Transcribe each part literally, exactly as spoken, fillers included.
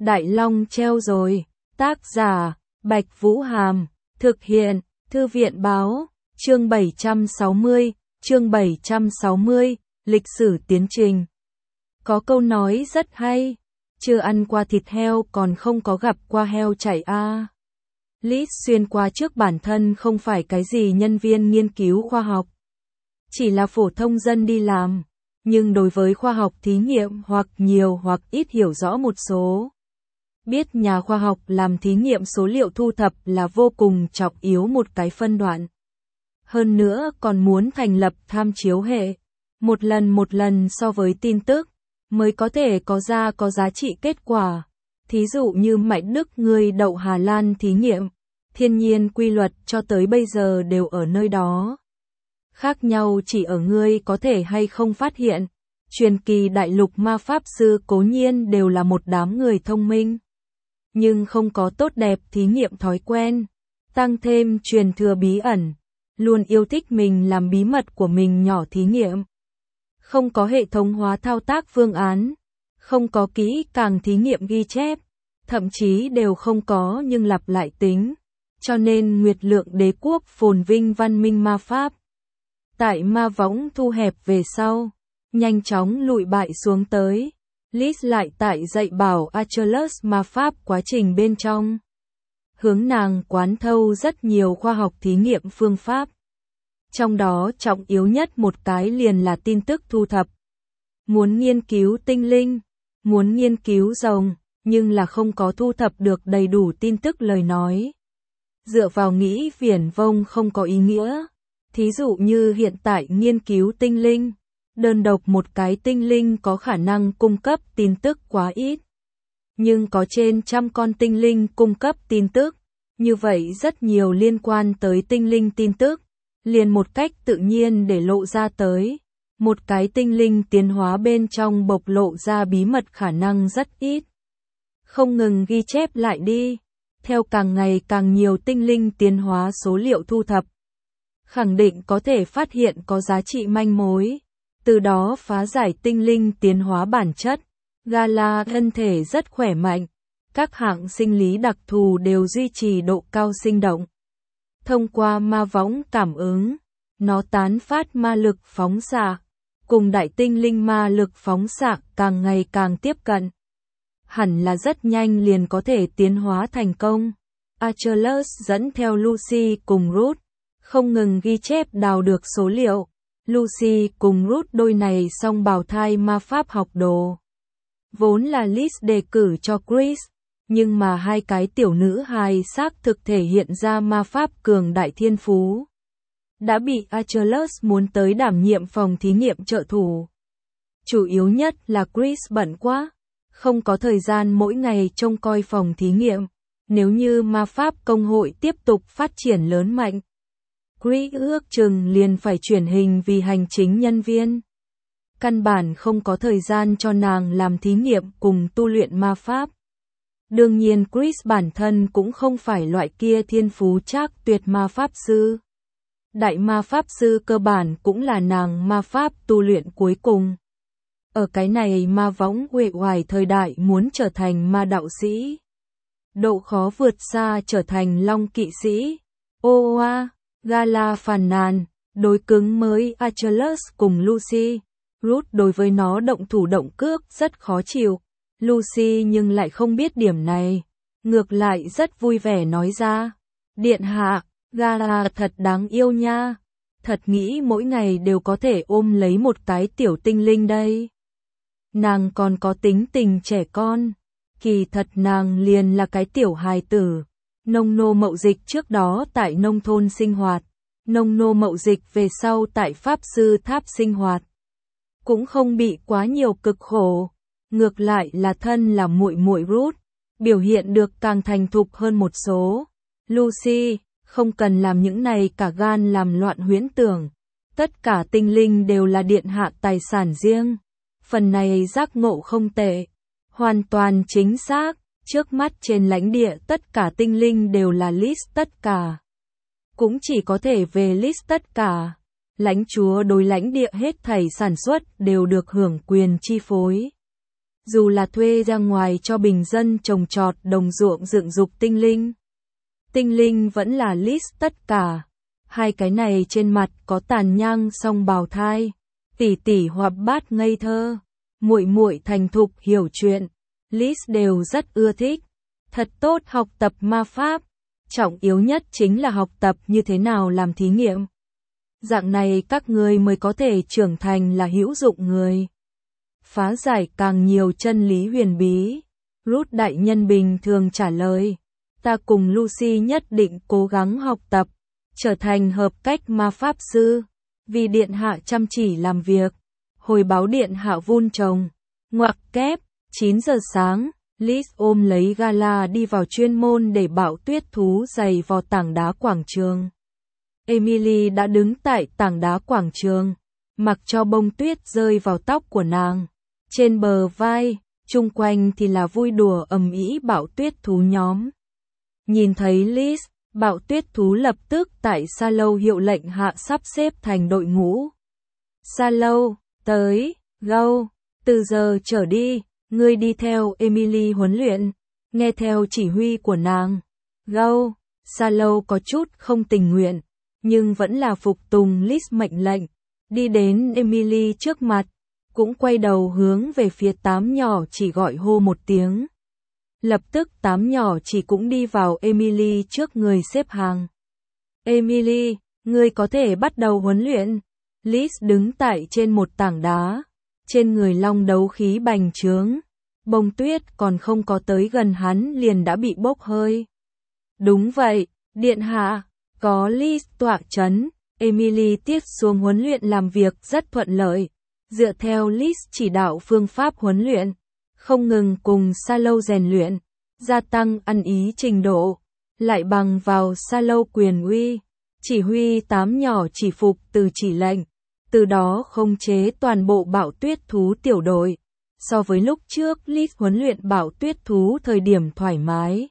Đại Long treo rồi. Tác giả, Bạch Vũ Hàm. Thực hiện, Thư viện Báo. Chương bảy trăm sáu mươi, chương bảy trăm sáu mươi, lịch sử tiến trình. Có câu nói rất hay, chưa ăn qua thịt heo còn không có gặp qua heo chạy a. À. Lý xuyên qua trước bản thân không phải cái gì nhân viên nghiên cứu khoa học, chỉ là phổ thông dân đi làm, nhưng đối với khoa học thí nghiệm hoặc nhiều hoặc ít hiểu rõ một số. Biết nhà khoa học làm thí nghiệm số liệu thu thập là vô cùng trọng yếu một cái phân đoạn. Hơn nữa còn muốn thành lập tham chiếu hệ, một lần một lần so với tin tức, mới có thể có ra có giá trị kết quả. Thí dụ như Mạnh Đức người đậu Hà Lan thí nghiệm, thiên nhiên quy luật cho tới bây giờ đều ở nơi đó. Khác nhau chỉ ở ngươi có thể hay không phát hiện. Truyền kỳ đại lục ma pháp sư cố nhiên đều là một đám người thông minh, nhưng không có tốt đẹp thí nghiệm thói quen, tăng thêm truyền thừa bí ẩn, luôn yêu thích mình làm bí mật của mình nhỏ thí nghiệm. Không có hệ thống hóa thao tác phương án, không có kỹ càng thí nghiệm ghi chép, thậm chí đều không có nhưng lặp lại tính, cho nên Nguyệt Lượng đế quốc phồn vinh văn minh ma pháp. Tại ma võng thu hẹp về sau, nhanh chóng lụi bại xuống tới. Liz lại tại dạy bảo Achilles ma pháp quá trình bên trong. Hướng nàng quán thâu rất nhiều khoa học thí nghiệm phương pháp. Trong đó trọng yếu nhất một cái liền là tin tức thu thập. Muốn nghiên cứu tinh linh, muốn nghiên cứu rồng, nhưng là không có thu thập được đầy đủ tin tức lời nói. Dựa vào nghĩ viển vông không có ý nghĩa. Thí dụ như hiện tại nghiên cứu tinh linh, đơn độc một cái tinh linh có khả năng cung cấp tin tức quá ít. Nhưng có trên trăm con tinh linh cung cấp tin tức, như vậy rất nhiều liên quan tới tinh linh tin tức, liền một cách tự nhiên để lộ ra tới. Một cái tinh linh tiến hóa bên trong bộc lộ ra bí mật khả năng rất ít. Không ngừng ghi chép lại đi, theo càng ngày càng nhiều tinh linh tiến hóa số liệu thu thập, khẳng định có thể phát hiện có giá trị manh mối, từ đó phá giải tinh linh tiến hóa bản chất. Gala thân thể rất khỏe mạnh, các hạng sinh lý đặc thù đều duy trì độ cao sinh động. Thông qua ma võng cảm ứng, nó tán phát ma lực phóng xạ, cùng đại tinh linh ma lực phóng xạ càng ngày càng tiếp cận. Hẳn là rất nhanh liền có thể tiến hóa thành công. Achilles dẫn theo Lucy cùng Ruth, không ngừng ghi chép đào được số liệu. Lucy cùng Ruth đôi này song bào thai ma pháp học đồ. Vốn là Liz đề cử cho Chris, nhưng mà hai cái tiểu nữ hài xác thực thể hiện ra ma pháp cường đại thiên phú. Đã bị Achilles muốn tới đảm nhiệm phòng thí nghiệm trợ thủ. Chủ yếu nhất là Chris bận quá, không có thời gian mỗi ngày trông coi phòng thí nghiệm. Nếu như ma pháp công hội tiếp tục phát triển lớn mạnh, Chris ước chừng liền phải chuyển hình vì hành chính nhân viên. Căn bản không có thời gian cho nàng làm thí nghiệm cùng tu luyện ma pháp. Đương nhiên Chris bản thân cũng không phải loại kia thiên phú trác tuyệt ma pháp sư. Đại ma pháp sư cơ bản cũng là nàng ma pháp tu luyện cuối cùng. Ở cái này ma võng uể oải thời đại muốn trở thành ma đạo sĩ, độ khó vượt xa trở thành long kỵ sĩ. Ô oa, Gala phàn nàn, đối cứng mới Achilles cùng Lucy. Ruth đối với nó động thủ động cước rất khó chịu. Lucy nhưng lại không biết điểm này, ngược lại rất vui vẻ nói ra. Điện hạ, Gala thật đáng yêu nha. Thật nghĩ mỗi ngày đều có thể ôm lấy một cái tiểu tinh linh đây. Nàng còn có tính tình trẻ con. Kỳ thật nàng liền là cái tiểu hài tử. Nông nô mậu dịch trước đó tại nông thôn sinh hoạt, nông nô mậu dịch về sau tại pháp sư tháp sinh hoạt, cũng không bị quá nhiều cực khổ. Ngược lại là thân là muội muội Ruth, biểu hiện được càng thành thục hơn một số. Lucy, không cần làm những này cả gan làm loạn huyễn tưởng. Tất cả tinh linh đều là điện hạ tài sản riêng. Phần này giác ngộ không tệ, hoàn toàn chính xác. Trước mắt trên lãnh địa tất cả tinh linh đều là Liz tất cả. Cũng chỉ có thể về Liz tất cả. Lãnh chúa đối lãnh địa hết thảy sản xuất đều được hưởng quyền chi phối. dù là thuê ra ngoài cho bình dân trồng trọt đồng ruộng dựng dục tinh linh. Tinh linh vẫn là Liz tất cả. Hai cái này trên mặt có tàn nhang song bào thai, tỷ tỷ hoạt bát ngây thơ, muội muội thành thục hiểu chuyện, Liz đều rất ưa thích. Thật tốt học tập ma pháp, trọng yếu nhất chính là học tập như thế nào làm thí nghiệm. Dạng này các người mới có thể trưởng thành là hữu dụng người. Phá giải càng nhiều chân lý huyền bí. Ruth đại nhân bình thường trả lời, ta cùng Lucy nhất định cố gắng học tập, trở thành hợp cách ma pháp sư, vì điện hạ chăm chỉ làm việc. Hồi báo điện hạ vun trồng, ngoặc kép, chín giờ sáng, Liz ôm lấy Gala đi vào chuyên môn để bão tuyết thú giày vào tảng đá quảng trường. Emily đã đứng tại tảng đá quảng trường, mặc cho bông tuyết rơi vào tóc của nàng, trên bờ vai, chung quanh thì là vui đùa ầm ĩ bão tuyết thú nhóm. Nhìn thấy Liz, bão tuyết thú lập tức tại Sallow hiệu lệnh hạ sắp xếp thành đội ngũ. Sallow, tới, go, từ giờ trở đi, ngươi đi theo Emily huấn luyện, nghe theo chỉ huy của nàng. Go, Sallow có chút không tình nguyện, nhưng vẫn là phục tùng Liz mệnh lệnh, đi đến Emily trước mặt, cũng quay đầu hướng về phía tám nhỏ chỉ gọi hô một tiếng. Lập tức tám nhỏ chỉ cũng đi vào Emily trước người xếp hàng. Emily, ngươi có thể bắt đầu huấn luyện. Liz đứng tại trên một tảng đá, trên người long đấu khí bành trướng, bông tuyết còn không có tới gần hắn liền đã bị bốc hơi. Đúng vậy, điện hạ, có Liz tọa chấn, Emily tiếp xuống huấn luyện làm việc rất thuận lợi, dựa theo Liz chỉ đạo phương pháp huấn luyện, không ngừng cùng Sallow rèn luyện, gia tăng ăn ý trình độ, lại bằng vào Sallow quyền uy, chỉ huy tám nhỏ chỉ phục từ chỉ lệnh, từ đó khống chế toàn bộ bão tuyết thú tiểu đội. So với lúc trước Liz huấn luyện bão tuyết thú thời điểm thoải mái,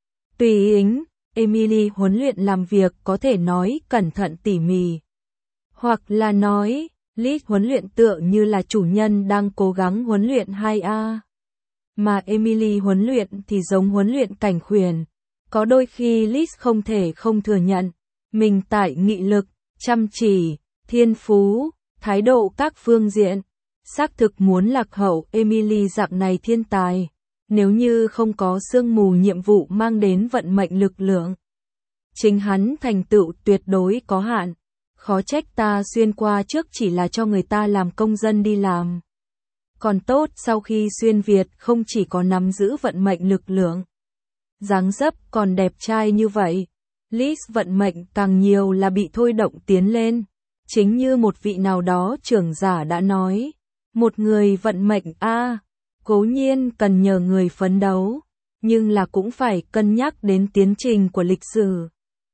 tùy ính, Emily huấn luyện làm việc có thể nói cẩn thận tỉ mỉ, hoặc là nói Liz huấn luyện tựa như là chủ nhân đang cố gắng huấn luyện hai A. Mà Emily huấn luyện thì giống huấn luyện cảnh khuyển. Có đôi khi Liz không thể không thừa nhận, mình tại nghị lực, chăm chỉ, thiên phú, thái độ các phương diện, xác thực muốn lạc hậu Emily dạng này thiên tài, nếu như không có sương mù nhiệm vụ mang đến vận mệnh lực lượng. Chính hắn thành tựu tuyệt đối có hạn, khó trách ta xuyên qua trước chỉ là cho người ta làm công dân đi làm. Còn tốt sau khi xuyên Việt không chỉ có nắm giữ vận mệnh lực lượng, dáng dấp còn đẹp trai như vậy, Liz vận mệnh càng nhiều là bị thôi động tiến lên. Chính như một vị nào đó trưởng giả đã nói, một người vận mệnh a, cố nhiên cần nhờ người phấn đấu, nhưng là cũng phải cân nhắc đến tiến trình của lịch sử.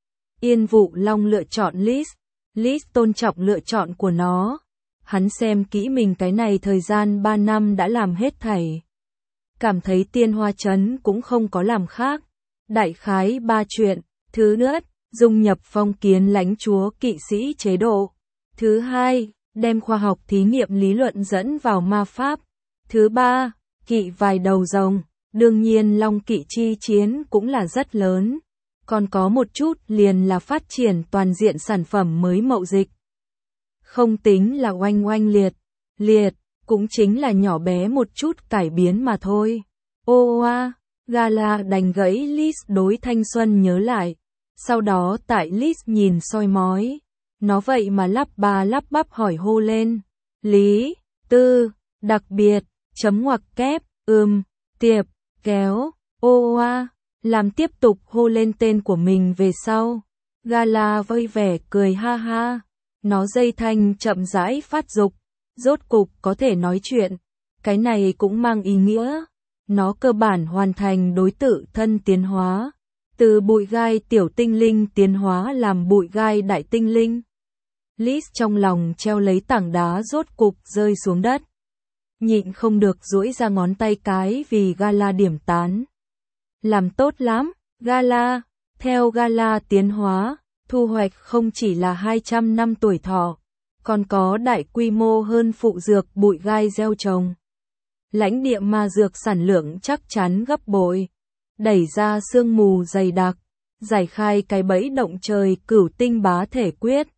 Yên Vụ Long lựa chọn Liz, Liz tôn trọng lựa chọn của nó. Hắn xem kỹ mình cái này thời gian ba năm đã làm hết thảy. Cảm thấy Tiên Hoa Trấn cũng không có làm khác. Đại khái ba chuyện. Thứ nhất, dung nhập phong kiến lãnh chúa kỵ sĩ chế độ. Thứ hai, đem khoa học thí nghiệm lý luận dẫn vào ma pháp. Thứ ba, kỵ vài đầu rồng. Đương nhiên Long kỵ chi chiến cũng là rất lớn. Còn có một chút liền là phát triển toàn diện sản phẩm mới mậu dịch. Không tính là oanh oanh liệt, liệt, cũng chính là nhỏ bé một chút cải biến mà thôi. Ô oa, Gala đành gãy Liz đối thanh xuân nhớ lại. Sau đó tại Liz nhìn soi mói, nó vậy mà lắp ba lắp bắp hỏi hô lên. Lý, tư, đặc biệt, chấm ngoặc kép, ừm, tiệp, kéo, ô oa, làm tiếp tục hô lên tên của mình về sau. Gala vây vẻ cười ha ha. Nó dây thanh chậm rãi phát dục, rốt cục có thể nói chuyện. Cái này cũng mang ý nghĩa. Nó cơ bản hoàn thành đối tự thân tiến hóa. Từ bụi gai tiểu tinh linh tiến hóa làm bụi gai đại tinh linh. Liz trong lòng treo lấy tảng đá rốt cục rơi xuống đất. Nhịn không được duỗi ra ngón tay cái vì Gala điểm tán. Làm tốt lắm, Gala. Theo Gala tiến hóa, thu hoạch không chỉ là hai trăm năm tuổi thọ, còn có đại quy mô hơn phụ dược bụi gai gieo trồng. lãnh địa ma dược sản lượng chắc chắn gấp bội. Đẩy ra sương mù dày đặc, giải khai cái bẫy động trời cửu tinh bá thể quyết.